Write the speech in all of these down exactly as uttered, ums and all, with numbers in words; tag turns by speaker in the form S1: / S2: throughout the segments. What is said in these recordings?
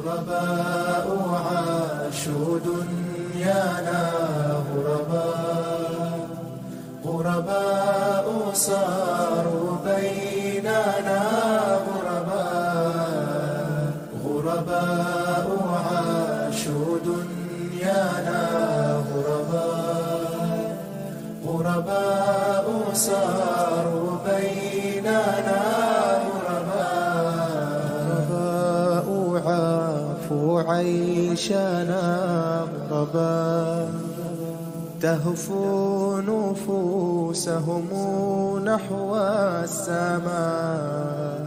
S1: غرباء عاشوا دنيانا غرباء، غرباء صاروا بيننا غرباء، غرباء عاشوا دنيانا غرباء، غرباء صاروا بيننا غرباء، عافوا عيشنا غرباء، تهفو نفوسهم نحو السماء،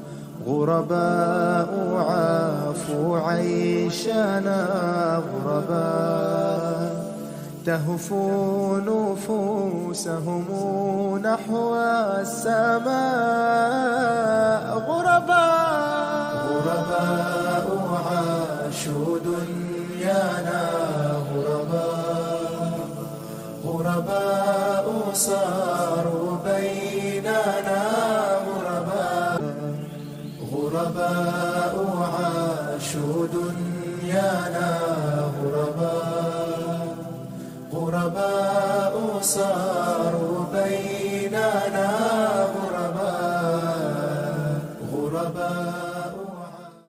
S1: غرباء عافوا عيشنا غرباء، تهفو نفوسهم نحو السماء، غرباء، غرباء عاشوا دنيانا غرباء، غرباء صاروا بيننا غرباء، غرباء عاشوا دنيانا غرباء، غرباء صاروا